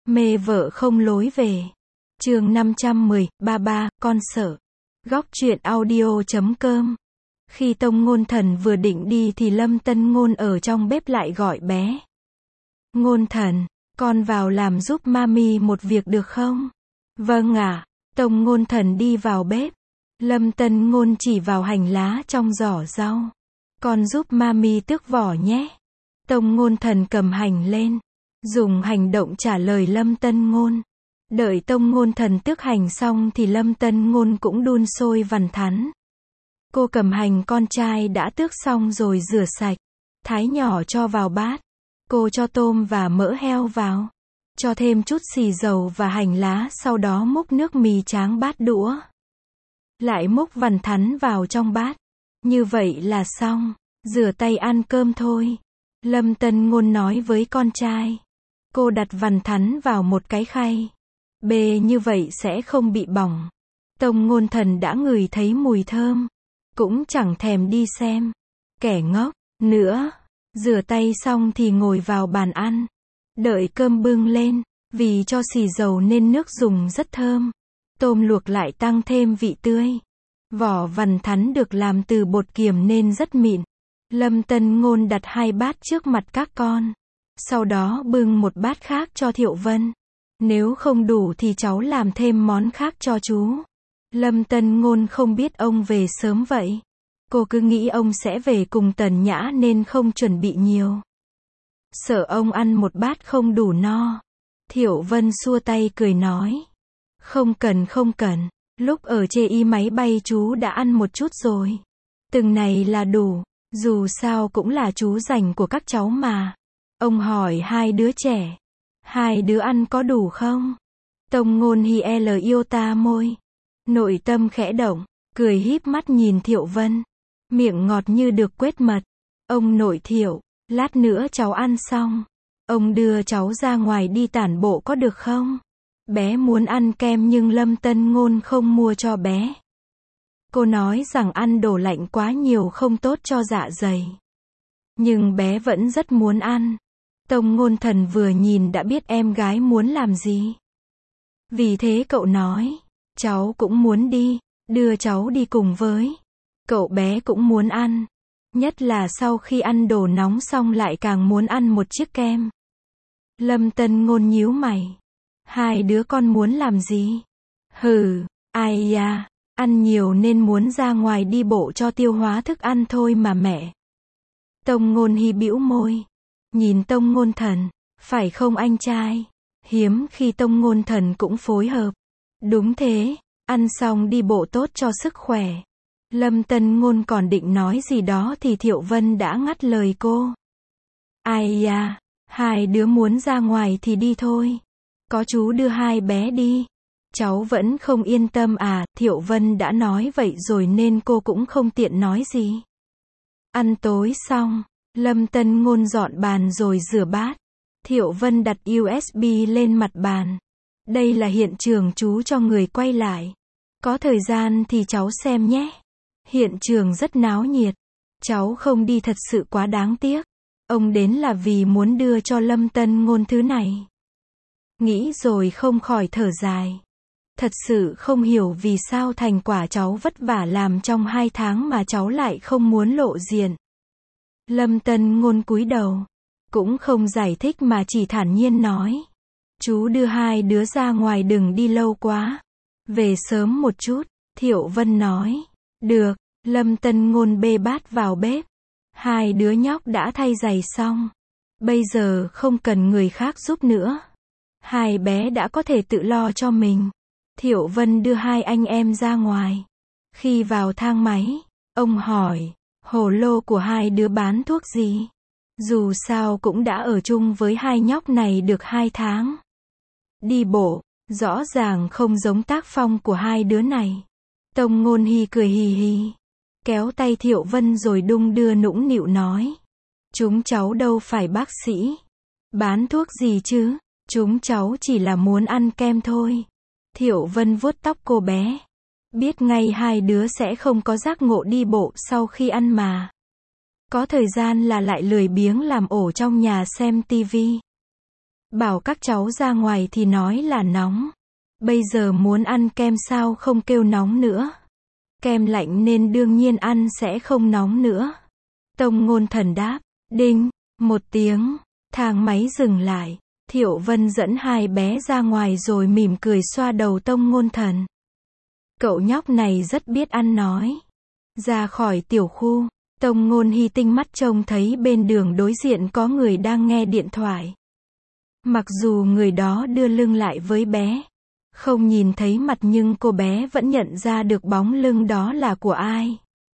Mê vợ không lối về. Chương 510, ba, con sợ. Góc truyện audio.com. Khi Tông Ngôn Thần vừa định đi thì Lâm Tân Ngôn ở trong bếp lại gọi bé. Ngôn Thần, con vào làm giúp mami một việc được không? Vâng ạ. Tông Ngôn Thần đi vào bếp. Lâm Tân Ngôn chỉ vào hành lá trong giỏ rau. Con giúp mami tước vỏ nhé. Tông Ngôn Thần cầm hành lên, dùng hành động trả lời Lâm Tân Ngôn. Đợi Tông Ngôn Thần tước hành xong thì Lâm Tân Ngôn cũng đun sôi vằn thắn. Cô cầm hành con trai đã tước xong rồi rửa sạch, thái nhỏ cho vào bát. Cô cho tôm và mỡ heo vào, cho thêm chút xì dầu và hành lá, sau đó múc nước mì tráng bát đũa. Lại múc vằn thắn vào trong bát. Như vậy là xong, rửa tay ăn cơm thôi. Lâm Tân Ngôn nói với con trai. Cô đặt vằn thắn vào một cái khay. Bê như vậy sẽ không bị bỏng. Tông Ngôn Thần đã ngửi thấy mùi thơm, cũng chẳng thèm đi xem. Kẻ ngốc, nữa. Rửa tay xong thì ngồi vào bàn ăn. Đợi cơm bưng lên, vì cho xì dầu nên nước dùng rất thơm. Tôm luộc lại tăng thêm vị tươi. Vỏ vằn thắn được làm từ bột kiềm nên rất mịn. Lâm Tân Ngôn đặt 2 bát trước mặt các con. Sau đó bưng một bát khác cho Thiệu Vân. Nếu không đủ thì cháu làm thêm món khác cho chú. Lâm Tân Ngôn không biết ông về sớm vậy. Cô cứ nghĩ ông sẽ về cùng Tần Nhã nên không chuẩn bị nhiều. Sợ ông ăn một bát không đủ no. Thiệu Vân xua tay cười nói. Không cần, lúc ở chê y máy bay chú đã ăn một chút rồi. Từng này là đủ, dù sao cũng là chú dành của các cháu mà. Ông hỏi 2 đứa trẻ. 2 đứa ăn có đủ không? Tông Ngôn hi yêu ta môi. Nội tâm khẽ động, cười híp mắt nhìn Thiệu Vân. Miệng ngọt như được quết mật. Ông nội Thiệu, lát nữa cháu ăn xong, ông đưa cháu ra ngoài đi tản bộ có được không? Bé muốn ăn kem nhưng Lâm Tân Ngôn không mua cho bé. Cô nói rằng ăn đồ lạnh quá nhiều không tốt cho dạ dày. Nhưng bé vẫn rất muốn ăn. Tông Ngôn Thần vừa nhìn đã biết em gái muốn làm gì. Vì thế cậu nói, cháu cũng muốn đi, đưa cháu đi cùng với. Cậu bé cũng muốn ăn. Nhất là sau khi ăn đồ nóng xong lại càng muốn ăn một chiếc kem. Lâm Tân Ngôn nhíu mày. 2 đứa con muốn làm gì? Hừ, ai da, ăn nhiều nên muốn ra ngoài đi bộ cho tiêu hóa thức ăn thôi mà mẹ. Tông Ngôn hi bĩu môi. Nhìn Tông Ngôn Thần, phải không anh trai? Hiếm khi Tông Ngôn Thần cũng phối hợp. Đúng thế, ăn xong đi bộ tốt cho sức khỏe. Lâm Tân Ngôn còn định nói gì đó thì Thiệu Vân đã ngắt lời cô. Ai da, 2 đứa muốn ra ngoài thì đi thôi. Có chú đưa 2 bé đi. Cháu vẫn không yên tâm à? Thiệu Vân đã nói vậy rồi nên cô cũng không tiện nói gì. Ăn tối xong, Lâm Tân Ngôn dọn bàn rồi rửa bát. Thiệu Vân đặt USB lên mặt bàn. Đây là hiện trường chú cho người quay lại. Có thời gian thì cháu xem nhé. Hiện trường rất náo nhiệt. Cháu không đi thật sự quá đáng tiếc. Ông đến là vì muốn đưa cho Lâm Tân Ngôn thứ này. Nghĩ rồi không khỏi thở dài. Thật sự không hiểu vì sao thành quả cháu vất vả làm trong 2 tháng mà cháu lại không muốn lộ diện. Lâm Tân Ngôn cúi đầu. Cũng không giải thích mà chỉ thản nhiên nói. Chú đưa 2 đứa ra ngoài đừng đi lâu quá. Về sớm một chút. Thiệu Vân nói. Được. Lâm Tân Ngôn bê bát vào bếp. 2 đứa nhóc đã thay giày xong. Bây giờ không cần người khác giúp nữa. 2 bé đã có thể tự lo cho mình. Thiệu Vân đưa 2 anh em ra ngoài. Khi vào thang máy, ông hỏi, hồ lô của 2 đứa bán thuốc gì? Dù sao cũng đã ở chung với 2 nhóc này được 2 tháng. Đi bộ, rõ ràng không giống tác phong của 2 đứa này. Tông Ngôn hi cười hì hì. Kéo tay Thiệu Vân rồi đung đưa nũng nịu nói. Chúng cháu đâu phải bác sĩ. Bán thuốc gì chứ? Chúng cháu chỉ là muốn ăn kem thôi. Thiệu Vân vuốt tóc cô bé. Biết ngay 2 đứa sẽ không có giác ngộ đi bộ sau khi ăn mà. Có thời gian là lại lười biếng làm ổ trong nhà xem tivi. Bảo các cháu ra ngoài thì nói là nóng. Bây giờ muốn ăn kem sao không kêu nóng nữa. Kem lạnh nên đương nhiên ăn sẽ không nóng nữa. Tông Ngôn Thần đáp. Đinh, một tiếng, thang máy dừng lại. Thiệu Vân dẫn hai bé ra ngoài rồi mỉm cười xoa đầu Tông Ngôn Thần. Cậu nhóc này rất biết ăn nói. Ra khỏi tiểu khu, Tông Ngôn Hy tinh mắt trông thấy bên đường đối diện có người đang nghe điện thoại. Mặc dù người đó đưa lưng lại với bé, không nhìn thấy mặt nhưng cô bé vẫn nhận ra được bóng lưng đó là của ai.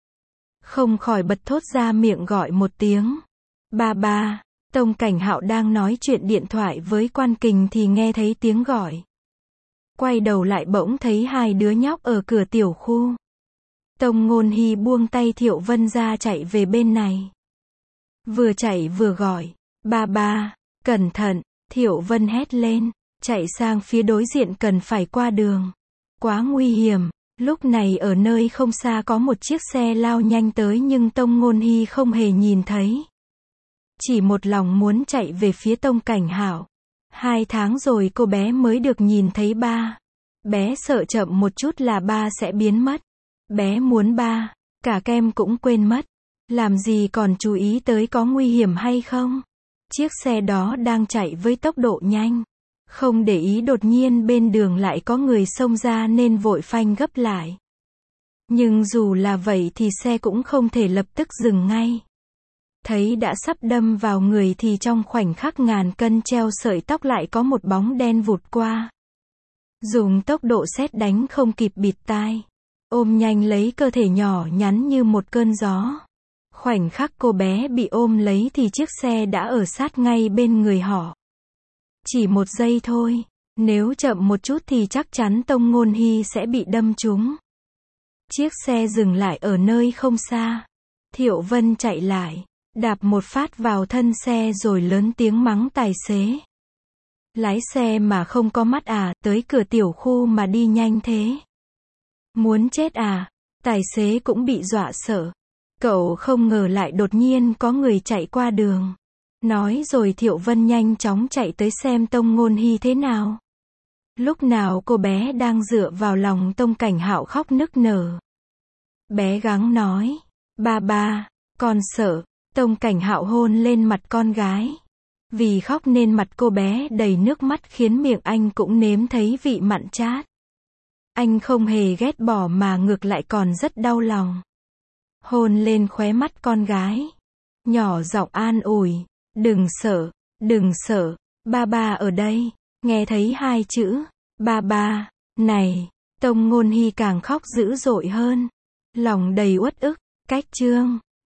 Không khỏi bật thốt ra miệng gọi một tiếng. Ba ba. Tông Cảnh Hạo đang nói chuyện điện thoại với Quan Kình thì nghe thấy tiếng gọi. Quay đầu lại bỗng thấy hai đứa nhóc ở cửa tiểu khu. Tông Ngôn Hy buông tay Thiệu Vân ra chạy về bên này. Vừa chạy vừa gọi. Ba ba, cẩn thận, Thiệu Vân hét lên. Chạy sang phía đối diện cần phải qua đường. Quá nguy hiểm. Lúc này ở nơi không xa có một chiếc xe lao nhanh tới nhưng Tông Ngôn Hy không hề nhìn thấy. Chỉ một lòng muốn chạy về phía Tông Cảnh Hạo. 2 tháng rồi cô bé mới được nhìn thấy ba. Bé sợ chậm một chút là ba sẽ biến mất. Bé muốn ba, cả kem cũng quên mất. Làm gì còn chú ý tới có nguy hiểm hay không. Chiếc xe đó đang chạy với tốc độ nhanh. Không để ý đột nhiên bên đường lại có người xông ra nên vội phanh gấp lại. Nhưng dù là vậy thì xe cũng không thể lập tức dừng ngay. Thấy đã sắp đâm vào người thì trong khoảnh khắc ngàn cân treo sợi tóc lại có một bóng đen vụt qua. Dùng tốc độ sét đánh không kịp bịt tai. Ôm nhanh lấy cơ thể nhỏ nhắn như một cơn gió. Khoảnh khắc cô bé bị ôm lấy thì chiếc xe đã ở sát ngay bên người họ. Chỉ một giây thôi, nếu chậm một chút thì chắc chắn Tông Ngôn Hy sẽ bị đâm trúng. Chiếc xe dừng lại ở nơi không xa. Thiệu Vân chạy lại, đạp một phát vào thân xe rồi lớn tiếng mắng tài xế. Lái xe mà không có mắt à, tới cửa tiểu khu mà đi nhanh thế. Muốn chết à, tài xế cũng bị dọa sợ. Cậu không ngờ lại đột nhiên có người chạy qua đường. Nói rồi Thiệu Vân nhanh chóng chạy tới xem Tông Ngôn Hy thế nào. Lúc nào cô bé đang dựa vào lòng Tông Cảnh Hạo khóc nức nở. Bé gắng nói, ba ba, con sợ. Tông Cảnh Hạo hôn lên mặt con gái. Vì khóc nên mặt cô bé đầy nước mắt khiến miệng anh cũng nếm thấy vị mặn chát. Anh không hề ghét bỏ mà ngược lại còn rất đau lòng. Hôn lên khóe mắt con gái. Nhỏ giọng an ủi, đừng sợ, ba ba ở đây. Nghe thấy 2 chữ, ba ba, này, Tông Ngôn Hy càng khóc dữ dội hơn. Lòng đầy uất ức, cách chương.